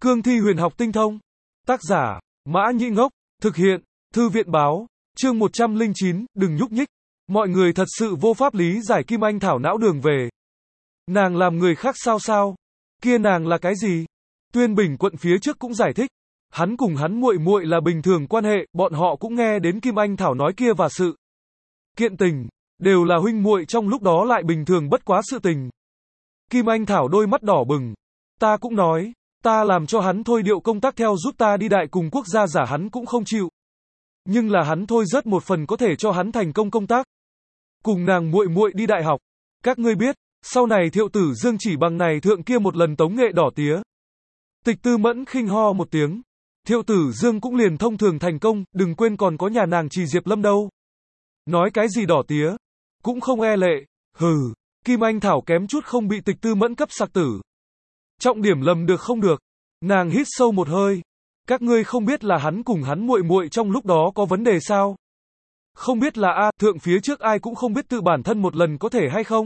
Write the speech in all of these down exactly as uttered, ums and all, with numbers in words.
Cương thi huyền học tinh thông. Tác giả, Mã Nhĩ Ngốc. Thực hiện, Thư viện báo. Chương một trăm lẻ chín, đừng nhúc nhích. Mọi người thật sự vô pháp lý giải Kim Anh Thảo não đường về. Nàng làm người khác sao sao? Kia nàng là cái gì? Tuyên Bình Quận phía trước cũng giải thích. Hắn cùng hắn muội muội là bình thường quan hệ, bọn họ cũng nghe đến Kim Anh Thảo nói kia và sự kiện tình, đều là huynh muội trong lúc đó lại bình thường bất quá sự tình. Kim Anh Thảo đôi mắt đỏ bừng. Ta cũng nói, ta làm cho hắn thôi điệu công tác theo giúp ta đi đại cùng quốc gia giả hắn cũng không chịu. Nhưng là hắn thôi rất một phần có thể cho hắn thành công công tác. Cùng nàng muội muội đi đại học. Các ngươi biết, sau này Thiệu Tử Dương chỉ bằng này thượng kia một lần tống nghệ đỏ tía. Tịch Tư Mẫn khinh ho một tiếng. Thiệu Tử Dương cũng liền thông thường thành công, đừng quên còn có nhà nàng Trì Diệp Lâm đâu. Nói cái gì đỏ tía, cũng không e lệ. Hừ, Kim Anh Thảo kém chút không bị Tịch Tư Mẫn cấp sặc tử. Trọng điểm lầm được không được. Nàng hít sâu một hơi. Các ngươi không biết là hắn cùng hắn muội muội trong lúc đó có vấn đề sao? Không biết là a, thượng phía trước ai cũng không biết tự bản thân một lần có thể hay không?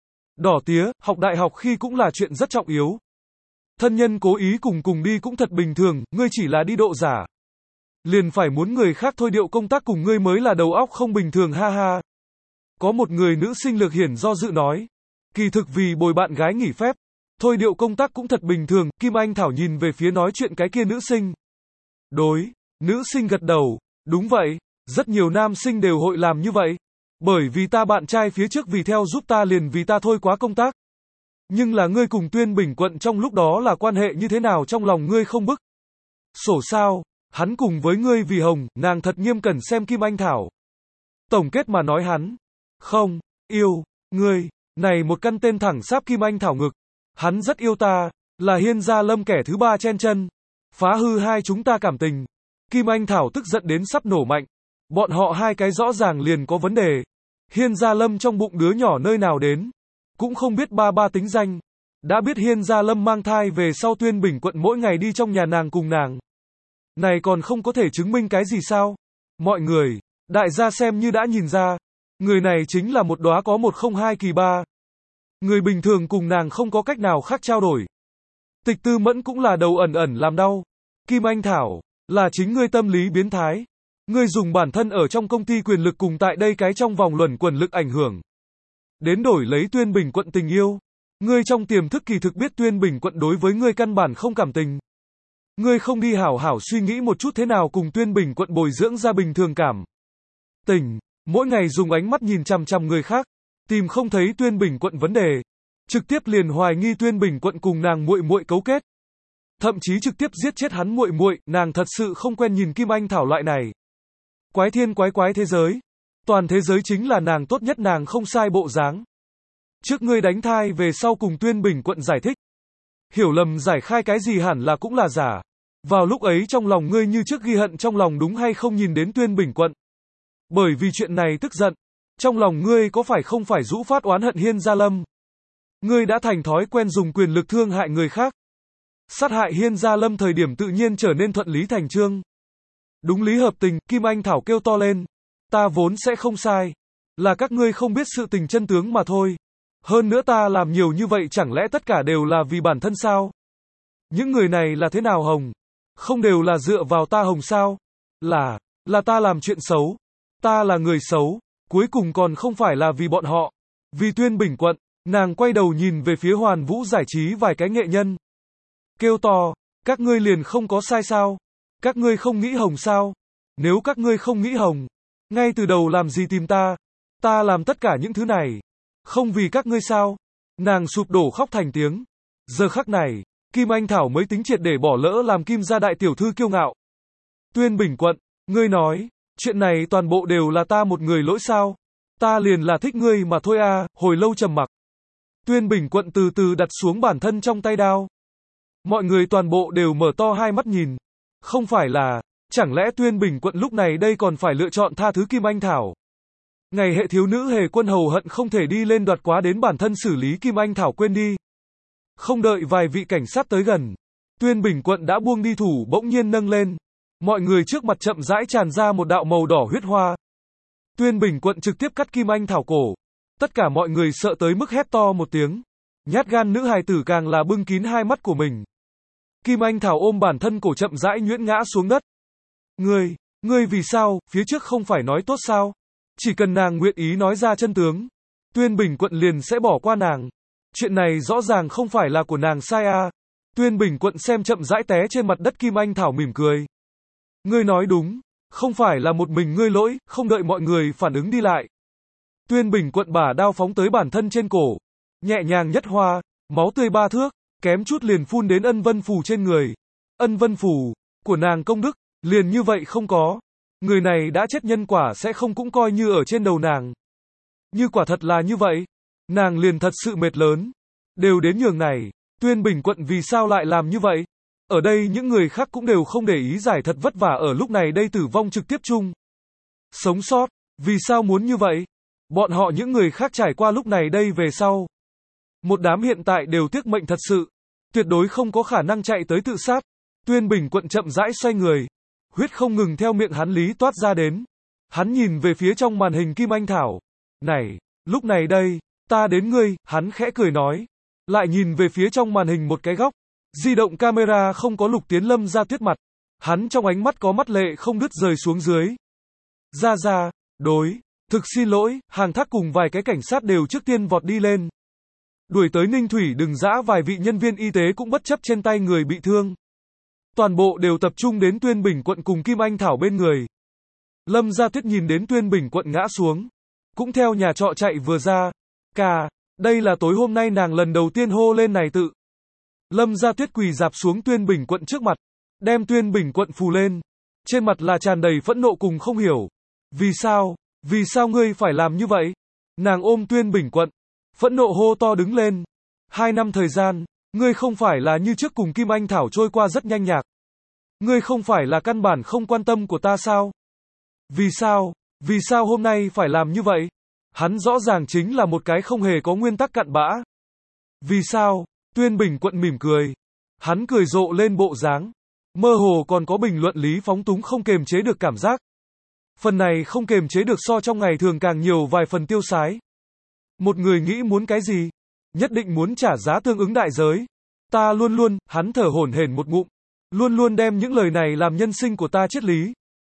Đỏ tía, học đại học khi cũng là chuyện rất trọng yếu. Thân nhân cố ý cùng cùng đi cũng thật bình thường, ngươi chỉ là đi độ giả. Liền phải muốn người khác thôi điệu công tác cùng ngươi mới là đầu óc không bình thường ha ha. Có một người nữ sinh Lược Hiển do dự nói. Kỳ thực vì bồi bạn gái nghỉ phép. Thôi điệu công tác cũng thật bình thường, Kim Anh Thảo nhìn về phía nói chuyện cái kia nữ sinh. Đối, nữ sinh gật đầu, đúng vậy, rất nhiều nam sinh đều hội làm như vậy. Bởi vì ta bạn trai phía trước vì theo giúp ta liền vì ta thôi quá công tác. Nhưng là ngươi cùng Tuyên Bình Quận trong lúc đó là quan hệ như thế nào trong lòng ngươi không bức. Sổ sao, hắn cùng với ngươi vì hồng, nàng thật nghiêm cẩn xem Kim Anh Thảo. Tổng kết mà nói hắn, không, yêu, ngươi, này một căn tên thẳng sáp Kim Anh Thảo ngực. Hắn rất yêu ta, là Hiên Gia Lâm kẻ thứ ba chen chân. Phá hư hai chúng ta cảm tình. Kim Anh Thảo tức giận đến sắp nổ mạnh. Bọn họ hai cái rõ ràng liền có vấn đề. Hiên Gia Lâm trong bụng đứa nhỏ nơi nào đến. Cũng không biết ba ba tính danh. Đã biết Hiên Gia Lâm mang thai về sau Tuyên Bình Quận mỗi ngày đi trong nhà nàng cùng nàng. Này còn không có thể chứng minh cái gì sao? Mọi người, đại gia xem như đã nhìn ra. Người này chính là một đóa có một không hai kỳ ba. Người bình thường cùng nàng không có cách nào khác trao đổi. Tịch Tư Mẫn cũng là đầu ẩn ẩn làm đau. Kim Anh Thảo, là chính ngươi tâm lý biến thái. Ngươi dùng bản thân ở trong công ty quyền lực cùng tại đây cái trong vòng luẩn quẩn lực ảnh hưởng. Đến đổi lấy Tuyên Bình Quận tình yêu. Ngươi trong tiềm thức kỳ thực biết Tuyên Bình Quận đối với ngươi căn bản không cảm tình. Ngươi không đi hảo hảo suy nghĩ một chút thế nào cùng Tuyên Bình Quận bồi dưỡng ra bình thường cảm tình, mỗi ngày dùng ánh mắt nhìn chằm chằm người khác. Tìm không thấy Tuyên Bình Quận vấn đề, trực tiếp liền hoài nghi Tuyên Bình Quận cùng nàng muội muội cấu kết, thậm chí trực tiếp giết chết hắn muội muội. Nàng thật sự không quen nhìn Kim Anh Thảo loại này quái thiên quái quái thế giới, toàn thế giới chính là nàng tốt nhất, nàng không sai bộ dáng. Trước ngươi đánh thai về sau cùng Tuyên Bình Quận giải thích, hiểu lầm giải khai cái gì hẳn là cũng là giả. Vào lúc ấy trong lòng ngươi như trước ghi hận trong lòng đúng hay không nhìn đến Tuyên Bình Quận, bởi vì chuyện này tức giận. Trong lòng ngươi có phải không phải rũ phát oán hận Hiên Gia Lâm? Ngươi đã thành thói quen dùng quyền lực thương hại người khác. Sát hại Hiên Gia Lâm thời điểm tự nhiên trở nên thuận lý thành chương. Đúng lý hợp tình, Kim Anh Thảo kêu to lên. Ta vốn sẽ không sai. Là các ngươi không biết sự tình chân tướng mà thôi. Hơn nữa ta làm nhiều như vậy chẳng lẽ tất cả đều là vì bản thân sao? Những người này là thế nào hồng? Không đều là dựa vào ta hồng sao? Là, là ta làm chuyện xấu. Ta là người xấu. Cuối cùng còn không phải là vì bọn họ. Vì Tuyên Bình Quận, nàng quay đầu nhìn về phía Hoàn Vũ giải trí vài cái nghệ nhân. Kêu to, các ngươi liền không có sai sao? Các ngươi không nghĩ hồng sao? Nếu các ngươi không nghĩ hồng, ngay từ đầu làm gì tìm ta? Ta làm tất cả những thứ này, không vì các ngươi sao? Nàng sụp đổ khóc thành tiếng. Giờ khắc này, Kim Anh Thảo mới tính triệt để bỏ lỡ làm Kim gia đại tiểu thư kiêu ngạo. Tuyên Bình Quận, ngươi nói, chuyện này toàn bộ đều là ta một người lỗi sao? Ta liền là thích ngươi mà thôi à, hồi lâu trầm mặc. Tuyên Bình Quận từ từ đặt xuống bản thân trong tay đao. Mọi người toàn bộ đều mở to hai mắt nhìn. Không phải là, chẳng lẽ Tuyên Bình Quận lúc này đây còn phải lựa chọn tha thứ Kim Anh Thảo? Ngày hệ thiếu nữ Hề Quân hầu hận không thể đi lên đoạt quá đến bản thân xử lý Kim Anh Thảo quên đi. Không đợi vài vị cảnh sát tới gần, Tuyên Bình Quận đã buông đi thủ bỗng nhiên nâng lên. Mọi người trước mặt chậm rãi tràn ra một đạo màu đỏ huyết hoa. Tuyên Bình Quận trực tiếp cắt Kim Anh Thảo cổ. Tất cả mọi người sợ tới mức hét to một tiếng. Nhát gan nữ hài tử càng là bưng kín hai mắt của mình. Kim Anh Thảo ôm bản thân cổ chậm rãi nhuyễn ngã xuống đất. Ngươi, ngươi vì sao, phía trước không phải nói tốt sao? Chỉ cần nàng nguyện ý nói ra chân tướng, Tuyên Bình Quận liền sẽ bỏ qua nàng. Chuyện này rõ ràng không phải là của nàng sai à. Tuyên Bình Quận xem chậm rãi té trên mặt đất Kim Anh Thảo mỉm cười. Ngươi nói đúng, không phải là một mình ngươi lỗi, không đợi mọi người phản ứng đi lại. Tuyên Bình Quận bả đao phóng tới bản thân trên cổ. Nhẹ nhàng nhất hoa, máu tươi ba thước, kém chút liền phun đến ân vân phù trên người. Ân vân phù, của nàng công đức, liền như vậy không có. Người này đã chết nhân quả sẽ không cũng coi như ở trên đầu nàng. Như quả thật là như vậy, nàng liền thật sự mệt lớn. Đều đến nhường này, Tuyên Bình Quận vì sao lại làm như vậy? Ở đây những người khác cũng đều không để ý giải thật vất vả ở lúc này đây tử vong trực tiếp chung. Sống sót, vì sao muốn như vậy? Bọn họ những người khác trải qua lúc này đây về sau. Một đám hiện tại đều tiếc mệnh thật sự. Tuyệt đối không có khả năng chạy tới tự sát. Tuyên Bình Quận chậm rãi xoay người. Huyết không ngừng theo miệng hắn lý toát ra đến. Hắn nhìn về phía trong màn hình Kim Anh Thảo. Này, lúc này đây, ta đến ngươi, hắn khẽ cười nói. Lại nhìn về phía trong màn hình một cái góc. Di động camera không có Lục Tiến Lâm ra tuyết mặt. Hắn trong ánh mắt có mắt lệ không đứt rời xuống dưới. Ra ra, đối, thực xin lỗi, Hàng Thác cùng vài cái cảnh sát đều trước tiên vọt đi lên. Đuổi tới Ninh Thủy đừng dã vài vị nhân viên y tế cũng bất chấp trên tay người bị thương. Toàn bộ đều tập trung đến Tuyên Bình Quận cùng Kim Anh Thảo bên người. Lâm Gia Tuyết nhìn đến Tuyên Bình Quận ngã xuống. Cũng theo nhà trọ chạy vừa ra. Cà, đây là tối hôm nay nàng lần đầu tiên hô lên này tự. Lâm Gia Tuyết quỳ dạp xuống Tuyên Bình Quận trước mặt. Đem Tuyên Bình Quận phù lên. Trên mặt là tràn đầy phẫn nộ cùng không hiểu. Vì sao, vì sao ngươi phải làm như vậy? Nàng ôm Tuyên Bình Quận. Phẫn nộ hô to đứng lên. Hai năm thời gian, ngươi không phải là như trước cùng Kim Anh Thảo trôi qua rất nhanh nhạc. Ngươi không phải là căn bản không quan tâm của ta sao? Vì sao, vì sao hôm nay phải làm như vậy? Hắn rõ ràng chính là một cái không hề có nguyên tắc cặn bã. Vì sao? Tuyên Bình Quận mỉm cười. Hắn cười rộ lên bộ dáng. Mơ hồ còn có bình luận lý phóng túng không kềm chế được cảm giác. Phần này không kềm chế được so trong ngày thường càng nhiều vài phần tiêu sái. Một người nghĩ muốn cái gì? Nhất định muốn trả giá tương ứng đại giới. Ta luôn luôn, hắn thở hổn hển một ngụm. Luôn luôn đem những lời này làm nhân sinh của ta triết lý.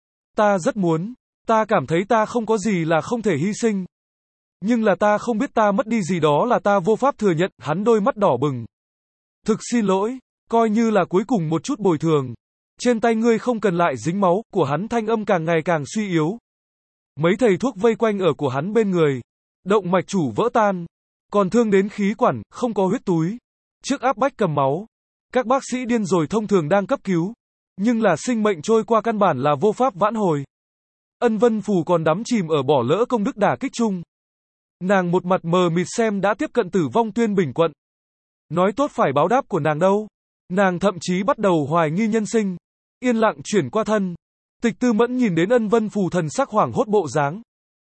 Ta rất muốn. Ta cảm thấy ta không có gì là không thể hy sinh. Nhưng là ta không biết ta mất đi gì đó là ta vô pháp thừa nhận, hắn đôi mắt đỏ bừng. Thực xin lỗi, coi như là cuối cùng một chút bồi thường. Trên tay ngươi không cần lại dính máu, của hắn thanh âm càng ngày càng suy yếu. Mấy thầy thuốc vây quanh ở của hắn bên người. Động mạch chủ vỡ tan. Còn thương đến khí quản, không có huyết túi. Trước áp bách cầm máu. Các bác sĩ điên rồi thông thường đang cấp cứu. Nhưng là sinh mệnh trôi qua căn bản là vô pháp vãn hồi. Ân Vân Phù còn đắm chìm ở bỏ lỡ công đức đả kích chung. Nàng một mặt mờ mịt xem đã tiếp cận tử vong Tuyên Bình Quận. Nói tốt phải báo đáp của nàng đâu. Nàng thậm chí bắt đầu hoài nghi nhân sinh. Yên lặng chuyển qua thân. Tịch Tư Mẫn nhìn đến Ân Vân Phù thần sắc hoảng hốt bộ dáng.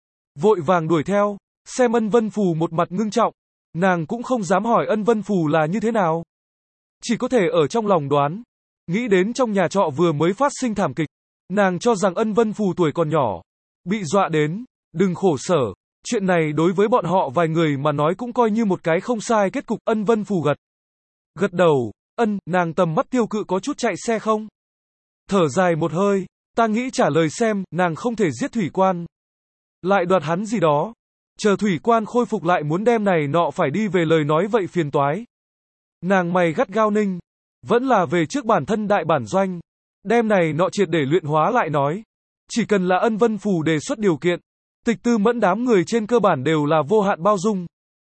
Vội vàng đuổi theo. Xem Ân Vân Phù một mặt ngưng trọng. Nàng cũng không dám hỏi Ân Vân Phù là như thế nào. Chỉ có thể ở trong lòng đoán. Nghĩ đến trong nhà trọ vừa mới phát sinh thảm kịch. Nàng cho rằng Ân Vân Phù tuổi còn nhỏ. Bị dọa đến. Đừng khổ sở. Chuyện này đối với bọn họ vài người mà nói cũng coi như một cái không sai kết cục. Ân Vân Phù gật. Gật đầu. Ân, nàng tầm mắt tiêu cự có chút chạy xe không? Thở dài một hơi. Ta nghĩ trả lời xem, nàng không thể giết thủy quan. Lại đoạt hắn gì đó. Chờ thủy quan khôi phục lại muốn đem này nọ phải đi về lời nói vậy phiền toái. Nàng mày gắt gao ninh. Vẫn là về trước bản thân đại bản doanh. Đem này nọ triệt để luyện hóa lại nói. Chỉ cần là Ân Vân Phù đề xuất điều kiện. Tịch Tư Mẫn đám người trên cơ bản đều là vô hạn bao dung.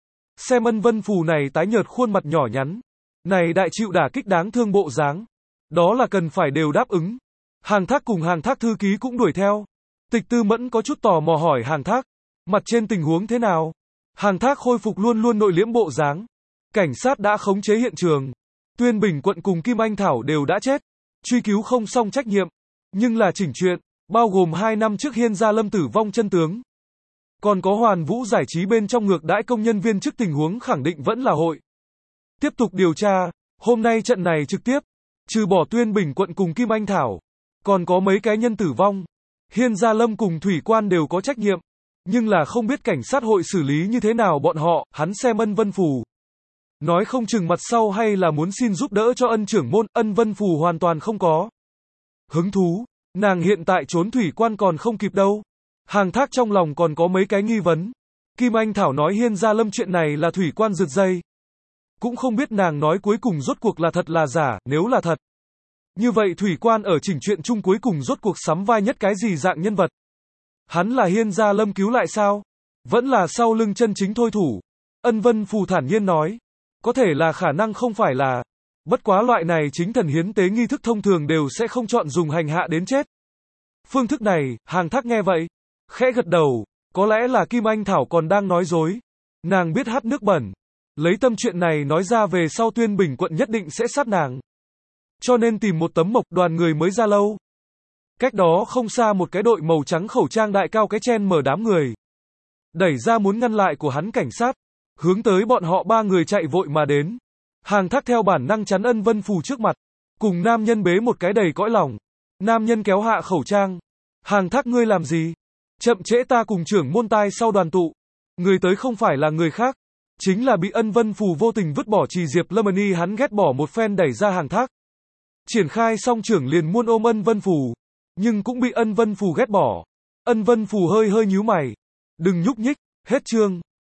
Xem Ân Vân Phù này tái nhợt khuôn mặt nhỏ nhắn. Này đại chịu đả kích đáng thương bộ dáng. Đó là cần phải đều đáp ứng. Hàng Thác cùng Hàng Thác thư ký cũng đuổi theo. Tịch Tư Mẫn có chút tò mò hỏi Hàng Thác. Mặt trên tình huống thế nào? Hàng Thác khôi phục luôn luôn nội liễm bộ dáng. Cảnh sát đã khống chế hiện trường. Tuyên Bình Quận cùng Kim Anh Thảo đều đã chết. Truy cứu không xong trách nhiệm. Nhưng là chỉnh chuyện. Bao gồm hai năm trước Hiên Gia Lâm tử vong chân tướng. Còn có Hoàn Vũ giải trí bên trong ngược đãi công nhân viên chức tình huống khẳng định vẫn là hội. Tiếp tục điều tra. Hôm nay trận này trực tiếp. Trừ bỏ Tuyên Bình Quận cùng Kim Anh Thảo. Còn có mấy cái nhân tử vong. Hiên Gia Lâm cùng thủy quan đều có trách nhiệm. Nhưng là không biết cảnh sát hội xử lý như thế nào bọn họ. Hắn xem Ân Vân Phù. Nói không chừng mặt sau hay là muốn xin giúp đỡ cho ân trưởng môn, ân vân phù hoàn toàn không có hứng thú. Nàng hiện tại trốn thủy quan còn không kịp đâu. Hàng Thác trong lòng còn có mấy cái nghi vấn. Kim Anh Thảo nói Hiên Gia Lâm chuyện này là thủy quan giật dây. Cũng không biết nàng nói cuối cùng rốt cuộc là thật là giả, nếu là thật. Như vậy thủy quan ở chỉnh chuyện chung cuối cùng rốt cuộc sắm vai nhất cái gì dạng nhân vật? Hắn là Hiên Gia Lâm cứu lại sao? Vẫn là sau lưng chân chính thôi thủ? Ân Vân Phù thản nhiên nói. Có thể là khả năng không phải là. Bất quá loại này chính thần hiến tế nghi thức thông thường đều sẽ không chọn dùng hành hạ đến chết. Phương thức này, Hàng Thác nghe vậy. Khẽ gật đầu, có lẽ là Kim Anh Thảo còn đang nói dối. Nàng biết hát nước bẩn. Lấy tâm chuyện này nói ra về sau Tuyên Bình quận nhất định sẽ sát nàng. Cho nên tìm một tấm mộc đoàn người mới ra lâu. Cách đó không xa một cái đội màu trắng khẩu trang đại cao cái chen mở đám người. Đẩy ra muốn ngăn lại của hắn cảnh sát. Hướng tới bọn họ ba người chạy vội mà đến. Hàng Thác theo bản năng chắn Ân Vân Phù trước mặt. Cùng nam nhân bế một cái đầy cõi lòng. Nam nhân kéo hạ khẩu trang. Hàng Thác ngươi làm gì? Chậm trễ ta cùng trưởng môn tai sau đoàn tụ. Người tới không phải là người khác. Chính là bị Ân Vân Phù vô tình vứt bỏ Trì Diệp Lâm Y, hắn ghét bỏ một phen đẩy ra Hàng Thác. Triển khai xong trưởng liền muôn ôm Ân Vân Phù. Nhưng cũng bị Ân Vân Phù ghét bỏ. Ân Vân Phù hơi hơi nhíu mày. Đừng nhúc nhích, hết chương.